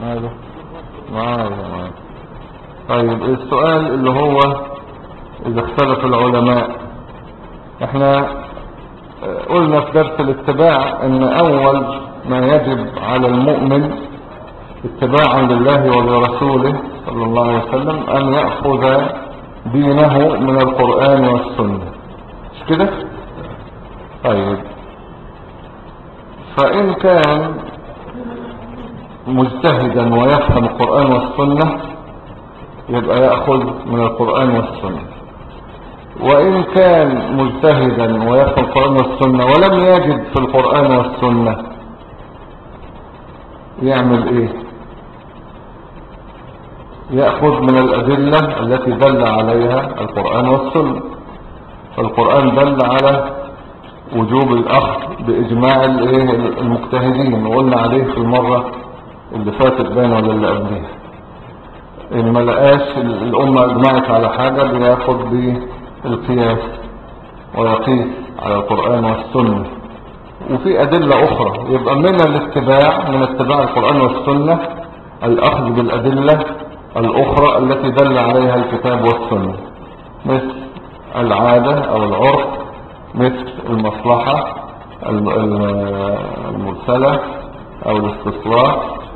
ماله معايا. طيب السؤال اللي هو إذا اختلف العلماء، احنا قلنا في درس الاتباع ان اول ما يجب على المؤمن اتباعا لله ولرسوله صلى الله عليه وسلم ان يأخذ دينه من القرآن والسنة، مش كده؟ طيب فإن كان مجتهدا ويفهم القرآن والسنة يبقى يأخذ من القرآن والسنة، وإن كان مجتهدا ويفهم القرآن والسنة ولم يجد في القرآن والسنة يعمل ايه؟ يأخذ من الأدلة التي دل عليها القرآن والسنة. فالقرآن دل على وجوب الأخذ بإجماع المجتهدين، وقلنا عليه في المرة اللي فاتت بين ولا اللي قبلها. إن ما لقاش الأمة أجمعت على حاجة بياخد بالقياس ويقيس على القرآن والسنة. وفي أدلة أخرى، يبقى من الاتباع، من اتباع القرآن والسنة الأخذ بالأدلة الأخرى التي دل عليها الكتاب والسنة، مثل العادة أو العرف، مثل المصلحة المرسلة أو الاستصلاح،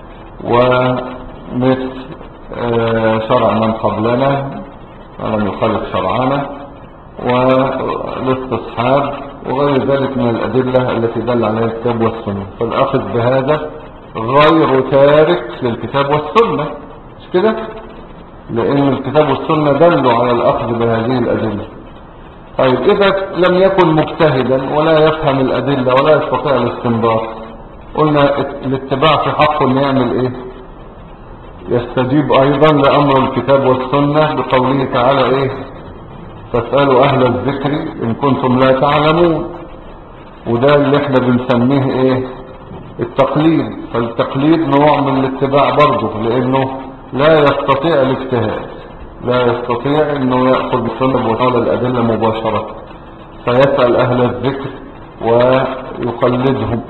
ومثل شرع من قبلنا ولم يخالف شرعنا، والاستصحاب وغير ذلك من الأدلة التي دل عليها الكتاب والسنة. فالأخذ بهذا غير تارك للكتاب والسنة، مش كده؟ لأن الكتاب والسنة دلوا على الأخذ بهذه الأدلة. طيب إذا لم يكن مجتهدا ولا يفهم الأدلة ولا يستطيع الاستنباط، قلنا الاتباع في حقه أن يعمل إيه؟ يستجيب أيضا لأمر الكتاب والسنة بقوله تعالى إيه؟ فاسألوا أهل الذكر إن كنتم لا تعلمون. وده اللي احنا بنسميه إيه؟ التقليد. فالتقليد نوع من الاتباع برضه، لأنه لا يستطيع الاجتهاد، لا يستطيع أنه يأخذ بالسنة وطال الأدلة مباشرة، فيسأل أهل الذكر ويقلدهم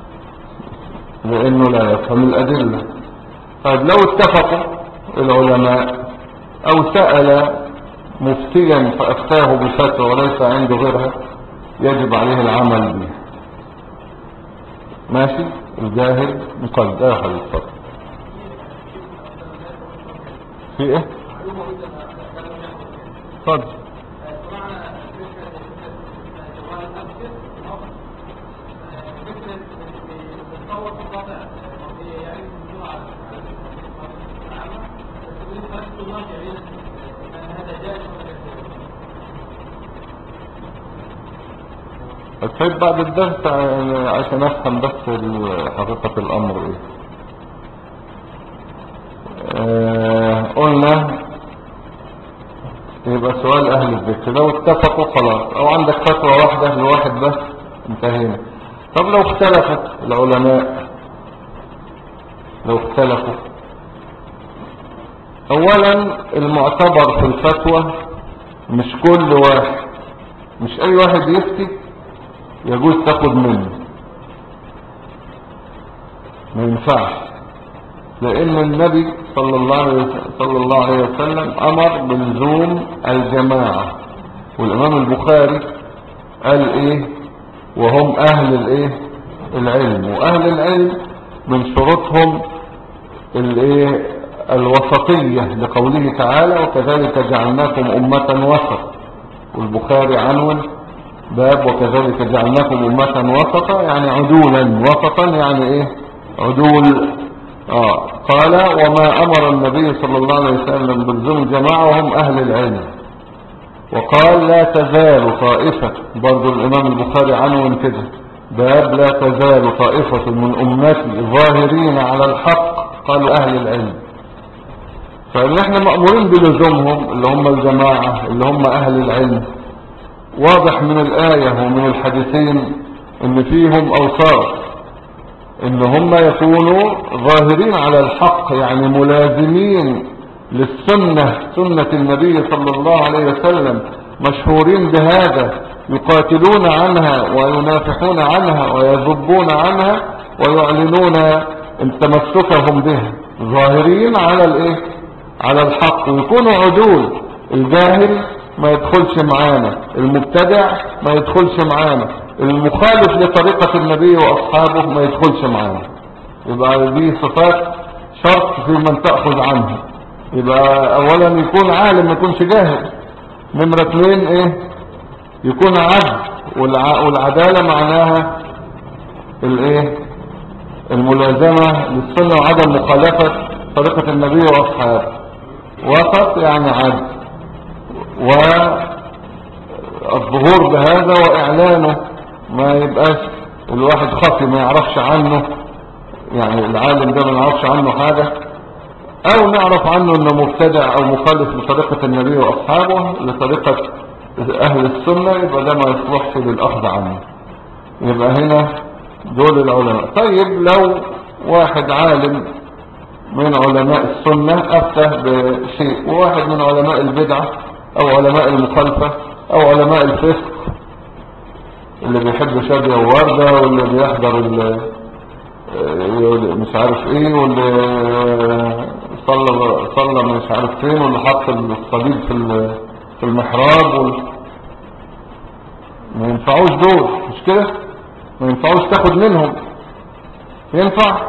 لأنه لا يفهم الأدلة. طيب لو اتفقوا العلماء أو سأل مفتيا فأفتاه بفتوى وليس عنده غيرها، يجب عليه العمل بها. ماشي؟ الجاهل مقلد. يا حبيبي اتفضل. في ايه؟ اتفضل. طيب بعد الدرس عشان افهم بس حقيقة الامر ايه. قلنا يبقى سؤال اهل الذكر لو اتفقوا خلاص، او عندك فتوى واحدة لواحد بس انتهينا. طب لو اختلفوا العلماء، لو اختلفوا، اولا المعتبر في الفتوى مش كل واحد، مش اي واحد يفتي يجوز تاخد منه، ما ينفعش. لان النبي صلى الله عليه وسلم امر بلزوم الجماعة. والامام البخاري قال ايه؟ وهم اهل الايه؟ العلم. واهل العلم من شروطهم الايه؟ الوسطية، لقوله تعالى وكذلك جعلناكم امة وسط. والبخاري عنون باب وكذلك جعلناكم امة وسطا، يعني عدولا. وسطا يعني ايه؟ عدول. قال وما امر النبي صلى الله عليه وسلم بلزوم الجماعة وهم اهل العلم. وقال لا تزال طائفة، برضو الامام البخاري عنون كده باب لا تزال طائفة من امتي ظاهرين على الحق، قالوا اهل العلم. فإن احنا مأمورين بلزومهم اللي هم الجماعة اللي هم اهل العلم. واضح من الآية ومن الحديثين ان فيهم اوصاف ان هم يكونوا ظاهرين على الحق، يعني ملازمين للسنة، سنة النبي صلى الله عليه وسلم، مشهورين بهذا، يقاتلون عنها وينافحون عنها ويذبون عنها ويعلنون تمسكهم به ظاهرين على الايه، على الحق، ويكونوا عدول. الجاهل ما يدخلش معانا، المبتدع ما يدخلش معانا، المخالف لطريقة النبي واصحابه ما يدخلش معانا. يبقى دي صفات شرط في من تأخذ عنه. يبقى اولا يكون عالم ما يكونش جاهل. نمرة 2 ايه؟ يكون عدل، والعدالة معناها الايه؟ الملازمة للسنة وعدم مخالفة طريقة النبي واصحابه. وسط يعني عدل، والظهور بهذا واعلانه، ما يبقاش الواحد خفي ما يعرفش عنه، يعني العالم ده ما نعرفش عنه حاجة، او نعرف عنه انه مبتدع او مخالف لطريقة النبي واصحابه لطريقة اهل السنة، يبقى ده ما يصلحش للاخذ عنه. يبقى هنا دول العلماء. طيب لو واحد عالم من علماء السنة افتى بشيء، وواحد من علماء البدعة او علماء المخالفة او علماء الفسق، اللي بيحب شادية ووردة، واللي بيحضر مش عارف ايه، واللي صلى مش عارف فين، واللي حط الصليب في المحراب ما ينفعوش دول، مش كده؟ ما ينفعوش تاخد منهم. ينفع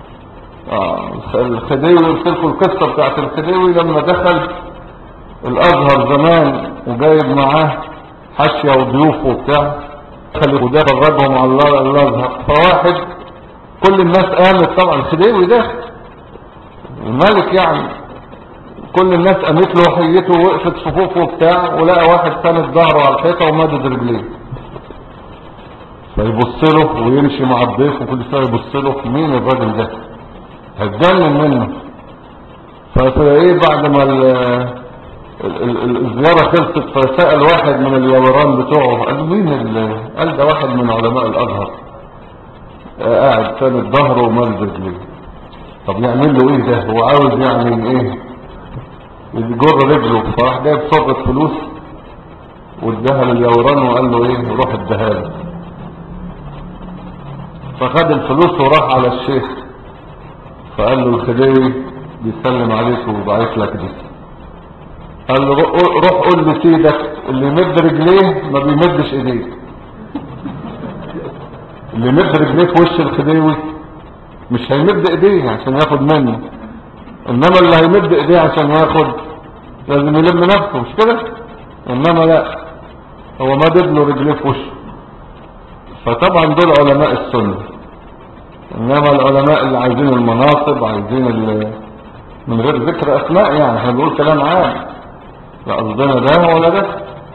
الخديوي، قلت لكم القصه بتاعت الخديوي لما دخل الازهر زمان وجايب معاه حاشيه وضيوف وبتاع، دخل وده فرجهم على الازهر. فواحد كل الناس قامت، طبعا الخديوي ده الملك يعني، كل الناس قامت له وحيته ووقفت صفوفه وبتاع، ولقى واحد ساند ظهره على الحيطه ومادد رجليه، فيبص له ويمشي مع الضيف، وكل شويه يبص له مين الراجل ده، هتجنن منه. فايه بعد ما الزياره خلصت، فسأل واحد من اليوران بتوعه، قال له مين قال ده واحد من علماء الازهر قاعد ساند ظهره ومادد رجليه. طب يعمل له ايه ده؟ هو عاوز يعني ايه؟ يجر رجله. فراح جايب صبغة فلوس واداها لليوران وقال له ايه؟ روح اداها له. فخد الفلوس وراح على الشيخ، فقال له الخديوي بيسلم عليك وبعث لك دي. قال له روح قول لسيدك اللي يمد رجليه ما بيمدش ايديه. اللي يمد رجليه في وش الخديوي مش هيمد ايديه عشان ياخد منه، انما اللي هيمد ايديه عشان ياخد لازم يلم نفسه، مش كده؟ انما لا، هو مدد له رجليه في وشه. فطبعا دول علماء السنة. انما العلماء اللي عايزين المناصب، عايزين من غير ذكر اسماء، يعني احنا بنقول كلام عام، لا قصدنا ده ولا ده.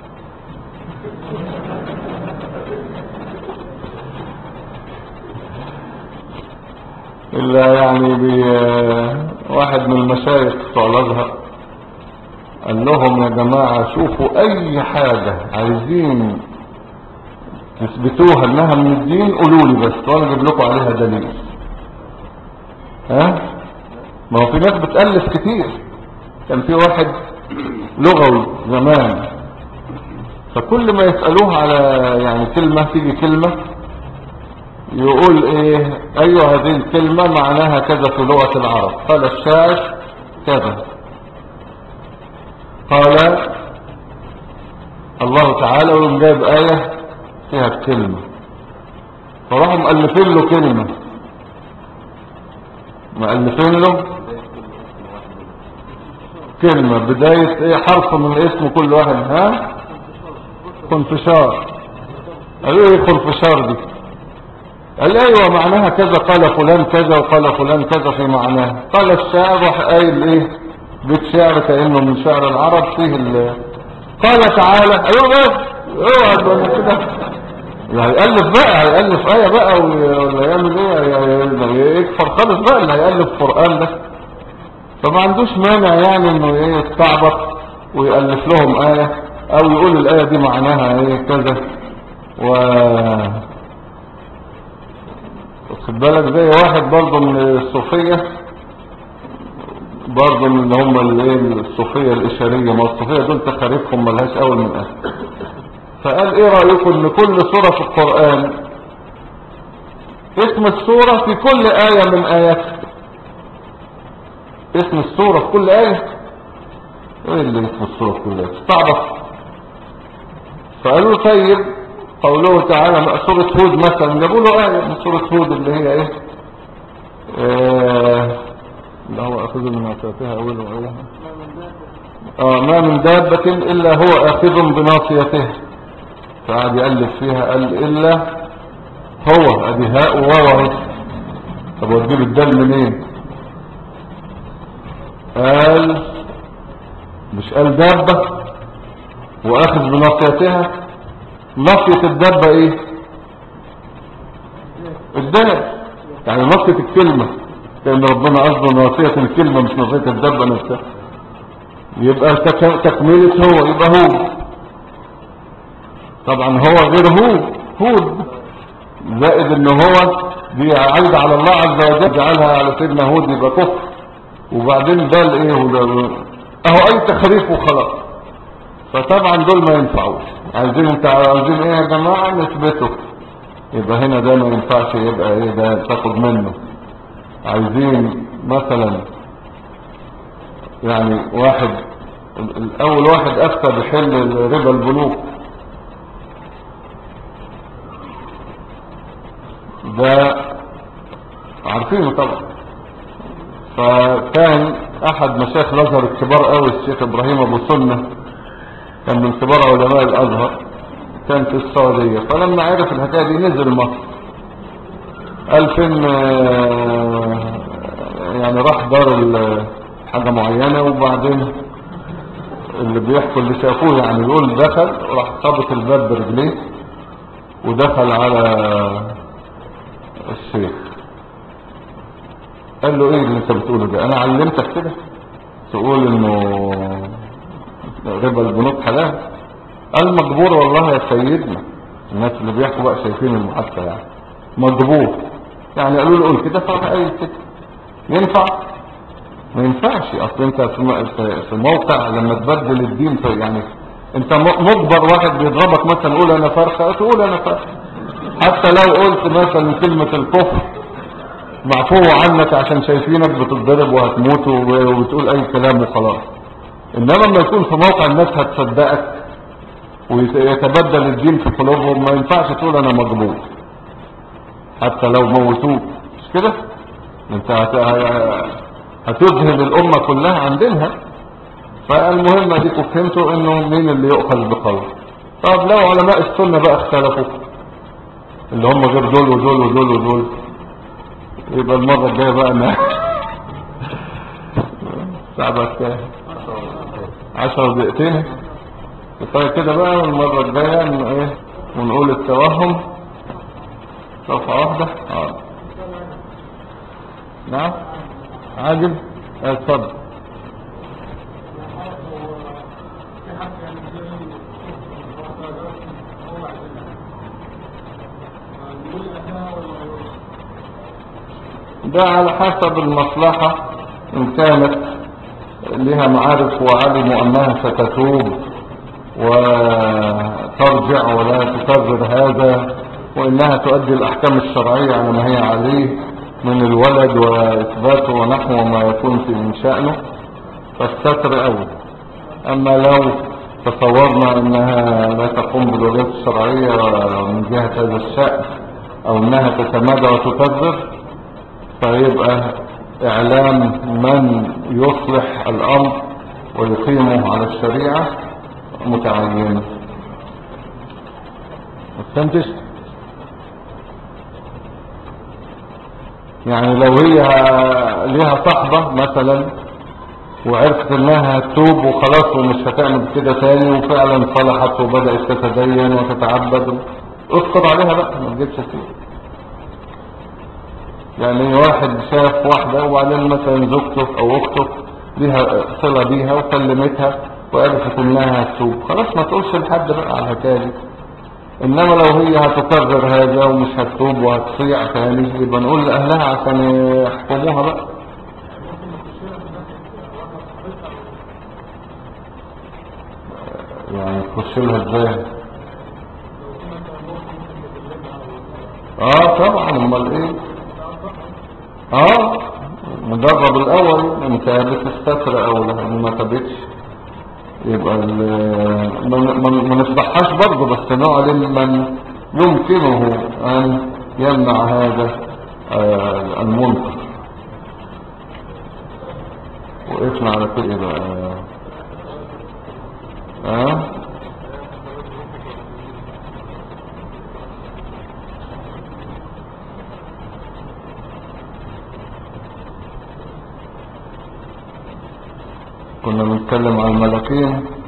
الا يعني واحد من المشايخ بتوع الازهر قال لهم يا جماعة شوفوا اي حاجة عايزين تثبتوها انها من الدين قولوا لي بس، وانا اجيب لكم عليها دليل. ما هو في ناس بتألف كتير. كان في واحد لغوي زمان، فكل ما يسألوه على يعني كلمة، تيجي كلمة يقول ايه؟ ايوه هذه الكلمة معناها كذا في لغة العرب، قال الشاعر كذا، قال الله تعالى، ويقوم جايب آية فيها الكلمة، فراحوا مؤلفين له كلمة، مؤلفين له كلمة بداية ايه؟ حرف من اسم كل واحد. خنفشار. قالوا ايه خنفشار دي؟ قال ايوه معناها كذا، قال فلان كذا وقال فلان كذا في معناها. قال الشاعر راح قايل ايه؟ بيت شعر كأنه من شعر العرب فيه قال تعالى. ايوه بس اوعى تقول كده، هيألف بقى، هيألف آية بقى ولا يعمل ايه؟ يكفر خالص بقى اللي هيألف قرآن ده. فما عندوش مانع يعني انه ايه يستعبط ويألف لهم آية، او يقول الآية دي معناها ايه كذا. خد بالك زي واحد برضه من الصوفية، برضه من اللي هم الصوفية الإشارية، ما الصوفية دول تخاريفهم ملهاش اول من اخر. فقال ايه رأيكم ان كل سورة في القرآن اسم السورة في كل آية من آياتها. اسم السورة في كل آية. ايه اللي اسم السورة في كل آية؟ استعبط. فقالوا طيب قوله تعالى سورة هود مثلا، جابوا له آية من سورة هود اللي هي ايه، اللي هو أخذ من عصيتها أوله أولها. ما من دابة إلا هو آخذ بناصيتها. فقعد يألف فيها، قال إلا هو، أدي هاء وواو. طب وتجيب الدال منين؟ قال مش قال دابة وآخذ بناصيتها؟ ناصية الدابة ايه؟ الدال، يعني ناصية الكلمة، لأن ربنا قصده ناصية الكلمة مش ناصية الدابة نفسها. يبقى تكملة هو، يبقى هو. طبعا هو غير هود، زائد ان هو دي عايدة على الله عز وجل، جعلها على سيدنا هود يبقى كفر. وبعدين ده الايه اهو اي تخريف وخلاص. فطبعا دول ما ينفعوش. عايزين ايه يا جماعة؟ نثبته. يبقى هنا ده ما ينفعش، يبقى ايه ده تاخد منه. عايزين مثلا يعني واحد، الاول واحد افتى بحل ربا البنوك، ده عارفينه طبعا. فكان احد مشايخ الازهر الكبار قوي الشيخ ابراهيم ابو سنة، كان من كبار علماء الازهر، كان في السعودية. فلما عرف الحكاية دي نزل مصر. قال فين يعني راح دار حاجة معينة، وبعدين اللي بيحكوا اللي شافوه يعني يقول دخل وراح خبط الباب برجليه ودخل على الشيخ. قال له ايه اللي انت بتقوله ده؟ انا علمتك كده تقول انه ربا البنوك حلال؟ قال مجبور والله يا سيدنا. الناس اللي بيحكوا بقى شايفين المحادثة يعني مجبور. يعني قالوا له قول كده فراح قايل كده. ينفع؟ ما ينفعش. اصل انت في موقع لما تبدل الدين يعني انت مجبر. واحد بيضربك مثلا قول انا فرخة، تقول انا فرخة. حتى لو قلت مثلا كلمة الكفر معفو عنك عشان شايفينك بتتضرب وهتموت وبتقول اي كلام وخلاص. انما لما يكون في موقع الناس هتصدقك ويتبدل الدين في قلوبهم، ما ينفعش تقول انا مجبور حتى لو موتوك. مش كده؟ انت هتذهب الامة كلها عن دينها. فالمهم اديكم فهمتوا انه مين اللي يؤخذ بقول. طب لو علماء السنة بقى اختلفوا، اللي هم غير دول ودول ودول ودول، يبقى المرة الجاية بقى انا ساعة كام؟ 10 دقيقتين كفاية كده بقى. والمرة الجاية ايه ونقول التوهم صفحة واحدة. نعم عاجل. اتفضل. ده على حسب المصلحة. إن كانت لها معارف وعلموا أنها ستتوب وترجع ولا تكرر هذا، وإنها تؤدي الأحكام الشرعية على ما هي عليه من الولد وإثباته ونحو ما يكون في شأنه، فالستر أول. أما لو تصورنا أنها لا تقوم بالواجبات الشرعية من جهة هذا الشأن، أو أنها تتمادى وتكرر، فيبقى إعلام من يصلح الأمر ويقيمه على الشريعة متعين. ما فهمتش؟ يعني لو هي ليها صحبة مثلا وعرفت انها هتتوب وخلاص ومش هتعمل كده تاني، وفعلا صلحت وبدأت تتدين وتتعبد، اذكر عليها بقى، ما تجيبش فيه. يعني واحد شاف واحدة وبعدين مثلا زوجته او اخته ليها صلة بيها وكلمتها وعرفت انها هتتوب، خلاص ما تقولش لحد بقى على الحكاية. انما لو هي هتكرر هذا ومش هتتوب وهتصيع تاني، يبقى نقول لاهلها عشان يحكموها بقى. يعني تخش لها ازاي؟ اه طبعا، امال ايه. اه نجرب الاول ان ثابت الستر او ما ثابتش، يبقى ما نشبحهاش برضه، بس نعلم من يمكنه ان يمنع هذا المنكر. وقفنا على كده بقى. كنا بنتكلم عن الملكين.